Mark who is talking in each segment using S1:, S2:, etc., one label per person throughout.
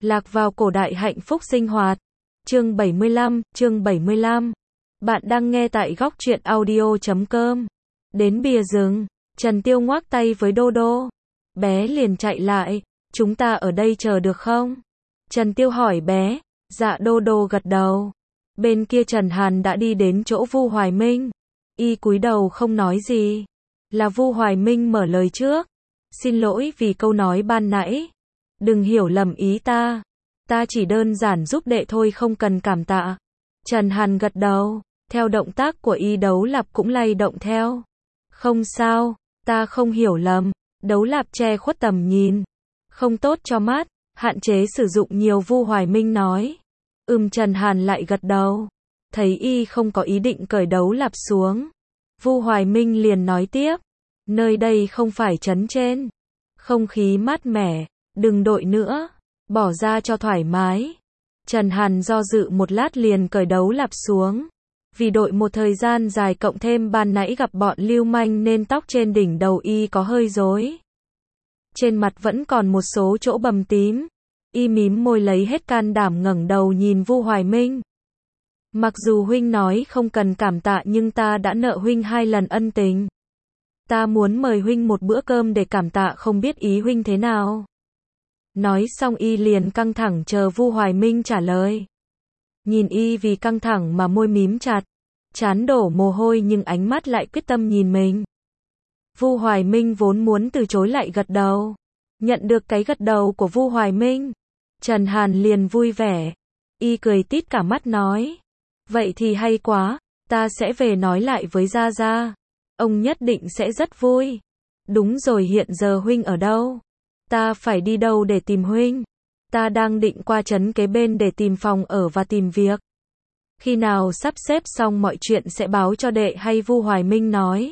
S1: Lạc vào cổ đại hạnh phúc sinh hoạt. Chương 75. Bạn đang nghe tại góc truyện audio.com. Đến bìa rừng, Trần Tiêu ngoắc tay với Đô Đô. Bé liền chạy lại, chúng ta ở đây chờ được không? Trần Tiêu hỏi bé. Dạ, Đô Đô gật đầu. Bên kia Trần Hàn đã đi đến chỗ Vu Hoài Minh. Y cúi đầu không nói gì. Là Vu Hoài Minh mở lời trước. Xin lỗi vì câu nói ban nãy. Đừng hiểu lầm ý ta. Ta chỉ đơn giản giúp đệ thôi, không cần cảm tạ. Trần Hàn gật đầu. Theo động tác của Y, Đấu Lạp cũng lay động theo. Không sao, ta không hiểu lầm. Đấu Lạp che khuất tầm nhìn. Không tốt cho mắt, hạn chế sử dụng nhiều, Vu Hoài Minh nói. Trần Hàn lại gật đầu. Thấy Y không có ý định cởi Đấu Lạp xuống. Vu Hoài Minh liền nói tiếp. Nơi đây không phải trấn trên. Không khí mát mẻ, đừng đội nữa. Bỏ ra cho thoải mái. Trần Hàn do dự một lát liền cởi Đấu Lạp xuống. Vì đội một thời gian dài cộng thêm ban nãy gặp bọn lưu manh nên tóc trên đỉnh đầu Y có hơi rối. Trên mặt vẫn còn một số chỗ bầm tím. Y mím môi lấy hết can đảm ngẩng đầu nhìn Vu Hoài Minh. Mặc dù huynh nói không cần cảm tạ nhưng ta đã nợ huynh 2 lần ân tình. Ta muốn mời huynh một bữa cơm để cảm tạ, không biết ý huynh thế nào. Nói xong Y liền căng thẳng chờ Vu Hoài Minh trả lời. Nhìn Y vì căng thẳng mà môi mím chặt, trán đổ mồ hôi nhưng ánh mắt lại quyết tâm nhìn mình. Vu Hoài Minh vốn muốn từ chối lại gật đầu. Nhận được cái gật đầu của Vu Hoài Minh, Trần Hàn liền vui vẻ. Y cười tít cả mắt nói. Vậy thì hay quá, ta sẽ về nói lại với Gia Gia. Ông nhất định sẽ rất vui. Đúng rồi, hiện giờ huynh ở đâu? Ta phải đi đâu để tìm huynh? Ta đang định qua trấn kế bên để tìm phòng ở và tìm việc. Khi nào sắp xếp xong mọi chuyện sẽ báo cho đệ hay, Vu Hoài Minh nói.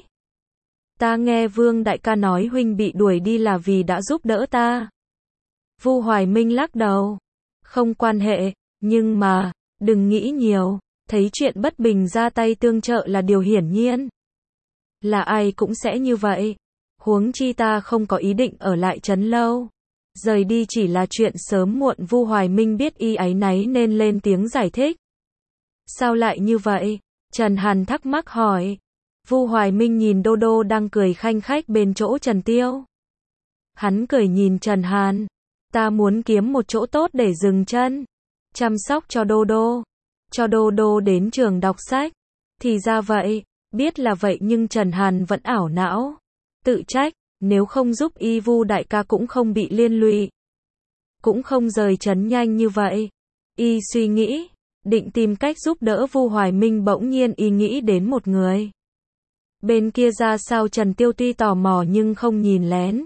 S1: Ta nghe Vương đại ca nói huynh bị đuổi đi là vì đã giúp đỡ ta. Vu Hoài Minh lắc đầu. Không quan hệ, nhưng mà, đừng nghĩ nhiều, thấy chuyện bất bình ra tay tương trợ là điều hiển nhiên. Là ai cũng sẽ như vậy. Huống chi ta không có ý định ở lại trấn lâu. Rời đi chỉ là chuyện sớm muộn. Vu Hoài Minh biết Y áy náy nên lên tiếng giải thích. Sao lại như vậy? Trần Hàn thắc mắc hỏi. Vu Hoài Minh nhìn Đô Đô đang cười khanh khách bên chỗ Trần Tiêu. Hắn cười nhìn Trần Hàn. Ta muốn kiếm một chỗ tốt để dừng chân. Chăm sóc cho Đô Đô. Cho Đô Đô đến trường đọc sách. Thì ra vậy. Biết là vậy nhưng Trần Hàn vẫn ảo não. Tự trách, nếu không giúp Y, Vu đại ca cũng không bị liên lụy. Cũng không rời trấn nhanh như vậy. Y suy nghĩ, định tìm cách giúp đỡ Vu Hoài Minh, bỗng nhiên Y nghĩ đến một người. Bên kia ra sao? Trần Tiêu tuy tò mò nhưng không nhìn lén.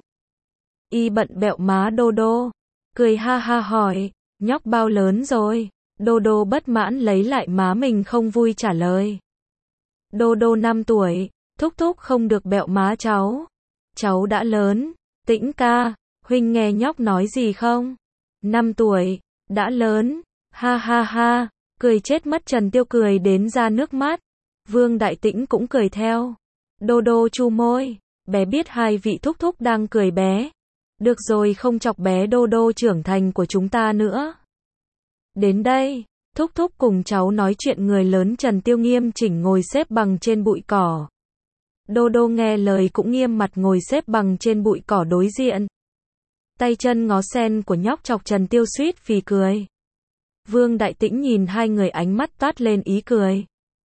S1: Y bận bẹo má Đô Đô. Cười ha ha hỏi, nhóc bao lớn rồi? Đô Đô bất mãn lấy lại má mình không vui trả lời. Đô Đô 5 tuổi, thúc thúc không được bẹo má cháu. Cháu đã lớn. Tĩnh ca, huynh nghe nhóc nói gì không? 5 tuổi, đã lớn. Ha ha ha, cười chết mất. Trần Tiêu cười đến ra nước mắt. Vương Đại Tĩnh cũng cười theo. Đô Đô chu môi, bé biết 2 vị thúc thúc đang cười bé. Được rồi, không chọc bé Đô Đô trưởng thành của chúng ta nữa. Đến đây, thúc thúc cùng cháu nói chuyện người lớn. Trần Tiêu nghiêm chỉnh ngồi xếp bằng trên bụi cỏ. Đô Đô nghe lời cũng nghiêm mặt ngồi xếp bằng trên bụi cỏ đối diện. Tay chân ngó sen của nhóc chọc Trần Tiêu suýt phì cười. Vương Đại Tĩnh nhìn 2 người, ánh mắt toát lên ý cười.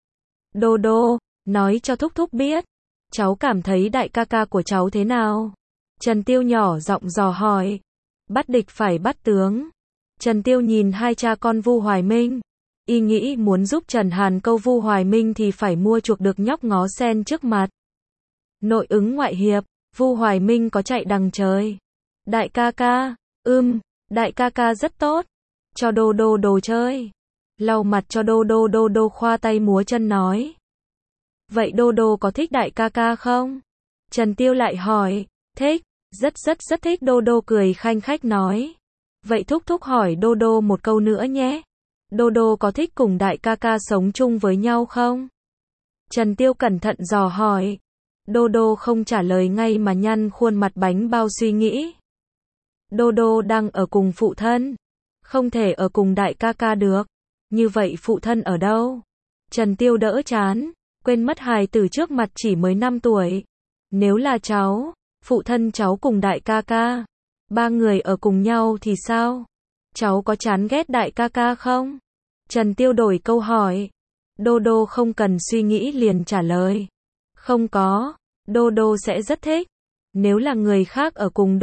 S1: Đô Đô, nói cho thúc thúc biết, cháu cảm thấy đại ca ca của cháu thế nào? Trần Tiêu nhỏ giọng dò hỏi. Bắt địch phải bắt tướng. Trần Tiêu nhìn 2 cha con Vu Hoài Minh. Y nghĩ muốn giúp Trần Hàn câu Vu Hoài Minh thì phải mua chuộc được nhóc ngó sen trước mặt. Nội ứng ngoại hiệp, Vu Hoài Minh có chạy đằng trời. Đại ca ca, đại ca ca rất tốt. Cho Đô Đô đồ chơi. Lau mặt cho Đô Đô. Đô Đô khoa tay múa chân nói. Vậy Đô Đô có thích đại ca ca không? Trần Tiêu lại hỏi. Thích, rất thích. Đô Đô cười khanh khách nói. Vậy thúc thúc hỏi Đô Đô một câu nữa nhé. Đô Đô có thích cùng đại ca ca sống chung với nhau không? Trần Tiêu cẩn thận dò hỏi. Đô Đô không trả lời ngay mà nhăn khuôn mặt bánh bao suy nghĩ. Đô Đô đang ở cùng phụ thân. Không thể ở cùng đại ca ca được. Như vậy phụ thân ở đâu? Trần Tiêu đỡ chán, quên mất hài tử trước mặt chỉ mới 5 tuổi. Nếu là cháu, phụ thân cháu cùng đại ca ca, ba người ở cùng nhau thì sao? Cháu có chán ghét đại ca ca không? Trần Tiêu đổi câu hỏi. Đô đô không cần suy nghĩ liền trả lời. Không có, đô đô sẽ rất thích. Nếu là người khác ở cùng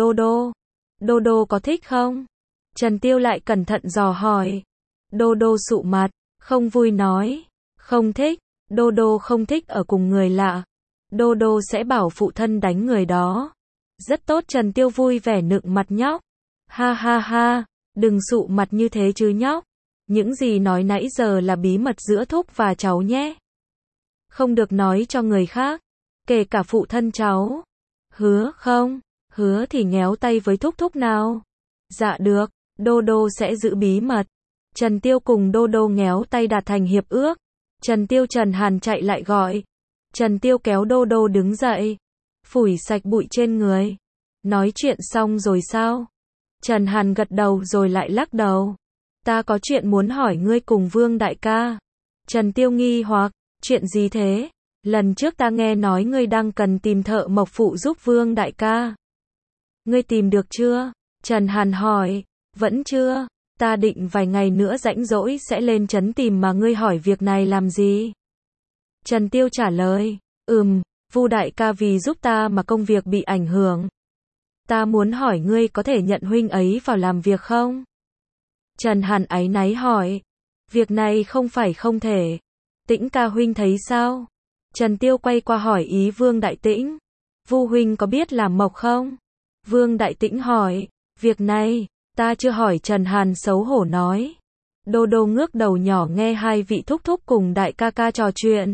S1: đô đô có thích không? Trần Tiêu lại cẩn thận dò hỏi. Đô đô sụ mặt, không vui nói. Không thích, đô đô không thích ở cùng người lạ. Đô đô sẽ bảo phụ thân đánh người đó. Rất tốt, Trần Tiêu vui vẻ nựng mặt nhóc. Ha ha ha, đừng sụ mặt như thế chứ nhóc. Những gì nói nãy giờ là bí mật giữa thúc và cháu nhé. Không được nói cho người khác, kể cả phụ thân cháu. Hứa không? Hứa thì nhéo tay với thúc thúc nào. Dạ được, đô đô sẽ giữ bí mật. Trần Tiêu cùng đô đô nhéo tay đạt thành hiệp ước. Trần Tiêu Trần Hàn chạy lại gọi. Trần Tiêu kéo đô đô đứng dậy, phủi sạch bụi trên người. Nói chuyện xong rồi sao? Trần Hàn gật đầu rồi lại lắc đầu. Ta có chuyện muốn hỏi ngươi cùng Vương đại ca. Trần Tiêu nghi hoặc, chuyện gì thế? Lần trước ta nghe nói ngươi đang cần tìm thợ mộc phụ giúp Vương đại ca. Ngươi tìm được chưa? Trần Hàn hỏi. Vẫn chưa, ta định vài ngày nữa rảnh rỗi sẽ lên trấn tìm mà ngươi hỏi việc này làm gì? Trần Tiêu trả lời. Vu đại ca vì giúp ta mà công việc bị ảnh hưởng. Ta muốn hỏi ngươi có thể nhận huynh ấy vào làm việc không? Trần Hàn áy náy hỏi. Việc này không phải không thể. Tĩnh ca huynh thấy sao? Trần Tiêu quay qua hỏi ý Vương Đại Tĩnh. Vu huynh có biết làm mộc không? Vương Đại Tĩnh hỏi. Việc này, ta chưa hỏi, Trần Hàn xấu hổ nói. Đô đô ngước đầu nhỏ nghe hai vị thúc thúc cùng đại ca ca trò chuyện.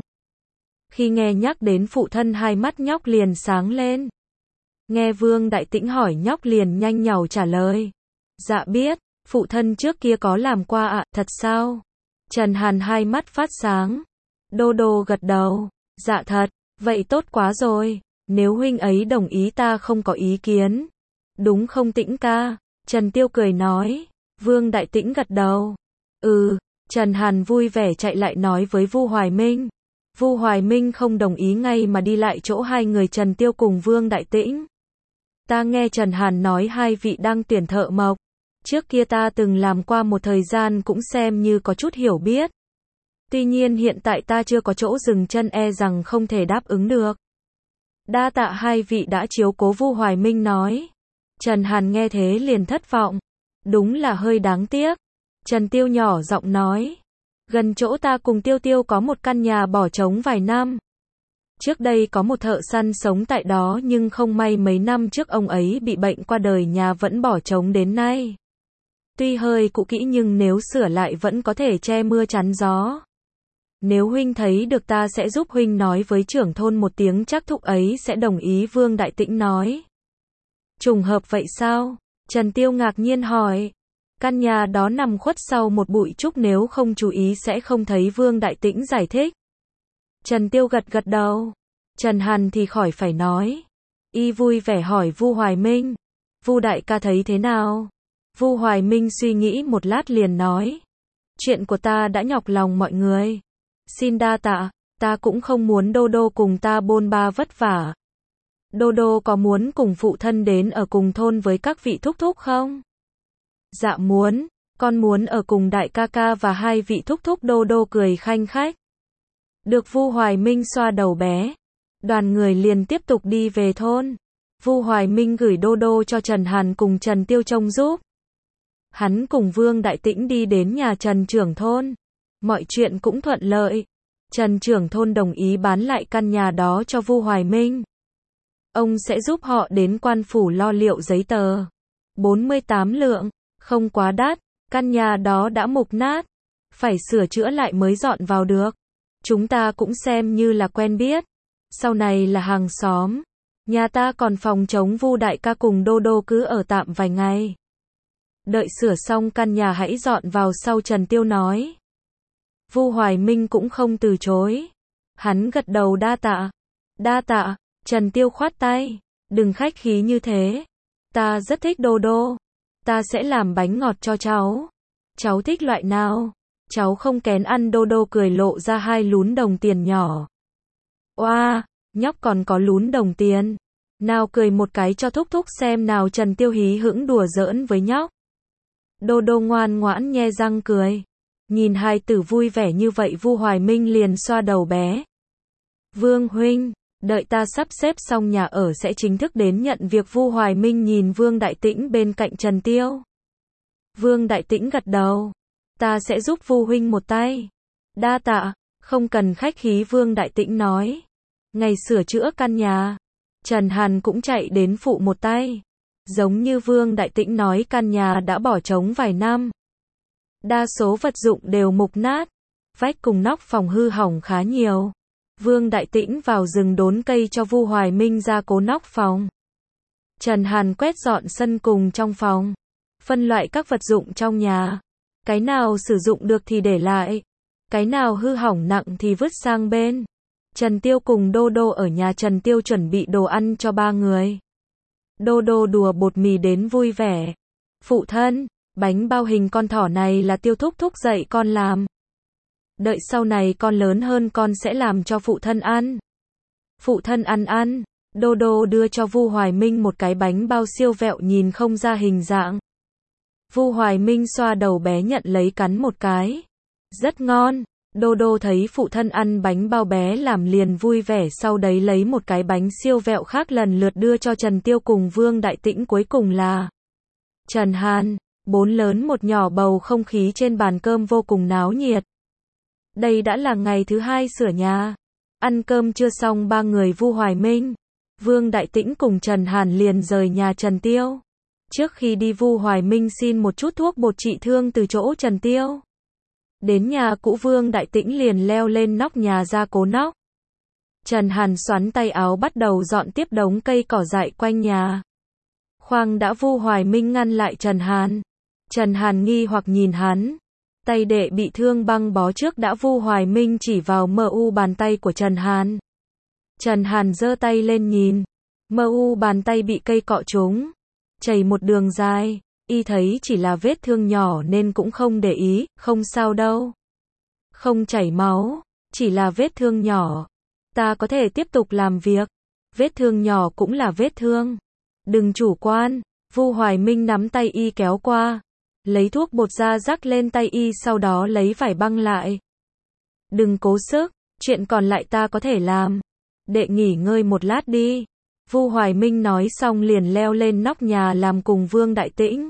S1: Khi nghe nhắc đến phụ thân hai mắt nhóc liền sáng lên. Nghe Vương Đại Tĩnh hỏi nhóc liền nhanh nhảu trả lời. Dạ biết, phụ thân trước kia có làm qua ạ, thật sao? Trần Hàn hai mắt phát sáng. Đô đô gật đầu. Dạ thật, vậy tốt quá rồi. Nếu huynh ấy đồng ý ta không có ý kiến. Đúng không Tĩnh ca? Trần Tiêu cười nói. Vương Đại Tĩnh gật đầu. Trần Hàn vui vẻ chạy lại nói với Vu Hoài Minh. Vu Hoài Minh không đồng ý ngay mà đi lại chỗ hai người Trần Tiêu cùng Vương Đại Tĩnh. Ta nghe Trần Hàn nói hai vị đang tuyển thợ mộc. Trước kia ta từng làm qua một thời gian cũng xem như có chút hiểu biết. Tuy nhiên hiện tại ta chưa có chỗ dừng chân, e rằng không thể đáp ứng được. Đa tạ hai vị đã chiếu cố, Vu Hoài Minh nói. Trần Hàn nghe thế liền thất vọng. Đúng là hơi đáng tiếc. Trần Tiêu nhỏ giọng nói. Gần chỗ ta cùng Tiêu Tiêu có một căn nhà bỏ trống vài năm. Trước đây có một thợ săn sống tại đó nhưng không may mấy năm trước ông ấy bị bệnh qua đời, nhà vẫn bỏ trống đến nay. Tuy hơi cũ kỹ nhưng nếu sửa lại vẫn có thể che mưa chắn gió. Nếu huynh thấy được ta sẽ giúp huynh nói với trưởng thôn một tiếng, chắc thúc ấy sẽ đồng ý, Vương Đại Tĩnh nói. Trùng hợp vậy sao? Trần Tiêu ngạc nhiên hỏi. Căn nhà đó nằm khuất sau một bụi trúc, nếu không chú ý sẽ không thấy, Vương Đại Tĩnh giải thích. Trần Tiêu gật gật đầu. Trần Hàn thì khỏi phải nói. Y vui vẻ hỏi Vu Hoài Minh. Vu đại ca thấy thế nào? Vu Hoài Minh suy nghĩ một lát liền nói. Chuyện của ta đã nhọc lòng mọi người. Xin đa tạ, ta cũng không muốn đô đô cùng ta bôn ba vất vả. Đô đô có muốn cùng phụ thân đến ở cùng thôn với các vị thúc thúc không? Dạ muốn, con muốn ở cùng đại ca ca và hai vị thúc thúc, đô đô cười khanh khách. Được, Vu Hoài Minh xoa đầu bé. Đoàn người liền tiếp tục đi về thôn. Vu Hoài Minh gửi đô đô cho Trần Hàn cùng Trần Tiêu trông giúp. Hắn cùng Vương Đại Tĩnh đi đến nhà Trần trưởng thôn. Mọi chuyện cũng thuận lợi. Trần trưởng thôn đồng ý bán lại căn nhà đó cho Vu Hoài Minh. Ông sẽ giúp họ đến quan phủ lo liệu giấy tờ. 48 lượng, không quá đắt. Căn nhà đó đã mục nát, phải sửa chữa lại mới dọn vào được. Chúng ta cũng xem như là quen biết. Sau này là hàng xóm. Nhà ta còn phòng trống, Vu đại ca cùng đô đô cứ ở tạm vài ngày. Đợi sửa xong căn nhà hãy dọn vào sau, Trần Tiêu nói. Vu Hoài Minh cũng không từ chối. Hắn gật đầu đa tạ. Đa tạ, Trần Tiêu khoát tay. Đừng khách khí như thế. Ta rất thích đô đô. Ta sẽ làm bánh ngọt cho cháu. Cháu thích loại nào? Cháu không kén ăn. Đô đô cười lộ ra 2 lún đồng tiền nhỏ. Oa, nhóc còn có lún đồng tiền. Nào cười một cái cho thúc thúc xem nào. Trần Tiêu hí hửng đùa giỡn với nhóc. Đô đô ngoan ngoãn nhe răng cười. Nhìn hai tử vui vẻ như vậy Vu Hoài Minh liền xoa đầu bé. Vương huynh, đợi ta sắp xếp xong nhà ở sẽ chính thức đến nhận việc. Vu Hoài Minh nhìn Vương Đại Tĩnh bên cạnh Trần Tiêu. Vương Đại Tĩnh gật đầu. Ta sẽ giúp Vu huynh một tay. Đa tạ, không cần khách khí. Vương Đại Tĩnh nói. Ngày sửa chữa căn nhà, Trần Hàn cũng chạy đến phụ một tay. Giống như Vương Đại Tĩnh nói căn nhà đã bỏ trống vài năm. Đa số vật dụng đều mục nát. Vách cùng nóc phòng hư hỏng khá nhiều. Vương Đại Tĩnh vào rừng đốn cây cho Vu Hoài Minh gia cố nóc phòng. Trần Hàn quét dọn sân cùng trong phòng. Phân loại các vật dụng trong nhà. Cái nào sử dụng được thì để lại. Cái nào hư hỏng nặng thì vứt sang bên. Trần Tiêu cùng Đô Đô ở nhà. Trần Tiêu chuẩn bị đồ ăn cho 3 người. Đô Đô đùa bột mì đến vui vẻ. Phụ thân, bánh bao hình con thỏ này là Tiêu thúc thúc dạy con làm. Đợi sau này con lớn hơn con sẽ làm cho phụ thân ăn. Phụ thân ăn. Đô Đô đưa cho Vu Hoài Minh một cái bánh bao siêu vẹo nhìn không ra hình dạng. Vu Hoài Minh xoa đầu bé nhận lấy cắn một cái. Rất ngon. Đô Đô thấy phụ thân ăn bánh bao bé làm liền vui vẻ, sau đấy lấy một cái bánh siêu vẹo khác lần lượt đưa cho Trần Tiêu cùng Vương Đại Tĩnh, cuối cùng là Trần Hàn. 4 lớn một nhỏ, bầu không khí trên bàn cơm vô cùng náo nhiệt. Đây đã là ngày thứ 2 sửa nhà. Ăn cơm chưa xong 3 người Vu Hoài Minh, Vương Đại Tĩnh cùng Trần Hàn liền rời nhà Trần Tiêu. Trước khi đi Vu Hoài Minh xin một chút thuốc bột trị thương từ chỗ Trần Tiêu. Đến nhà cũ Vương Đại Tĩnh liền leo lên nóc nhà ra cố nóc. Trần Hàn xoắn tay áo bắt đầu dọn tiếp đống cây cỏ dại quanh nhà. Khoan đã, Vu Hoài Minh ngăn lại Trần Hàn. Trần Hàn nghi hoặc nhìn hắn. Tay đệ bị thương băng bó trước đã. Vu Hoài Minh chỉ vào mu bàn tay của Trần Hàn. Trần Hàn giơ tay lên nhìn. Mu bàn tay bị cây cọ trúng. Chảy một đường dài. Y thấy chỉ là vết thương nhỏ nên cũng không để ý. Không sao đâu. Không chảy máu. Chỉ là vết thương nhỏ. Ta có thể tiếp tục làm việc. Vết thương nhỏ cũng là vết thương. Đừng chủ quan. Vu Hoài Minh nắm tay y kéo qua. Lấy thuốc bột ra rắc lên tay y, sau đó lấy vải băng lại. Đừng cố sức. Chuyện còn lại ta có thể làm. Đệ nghỉ ngơi một lát đi. Vu Hoài Minh nói xong liền leo lên nóc nhà làm cùng Vương Đại Tĩnh.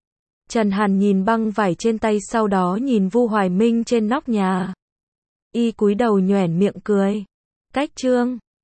S1: Trần Hàn nhìn băng vải trên tay, sau đó nhìn Vu Hoài Minh trên nóc nhà. Y cúi đầu nhoẻn miệng cười. Cách chương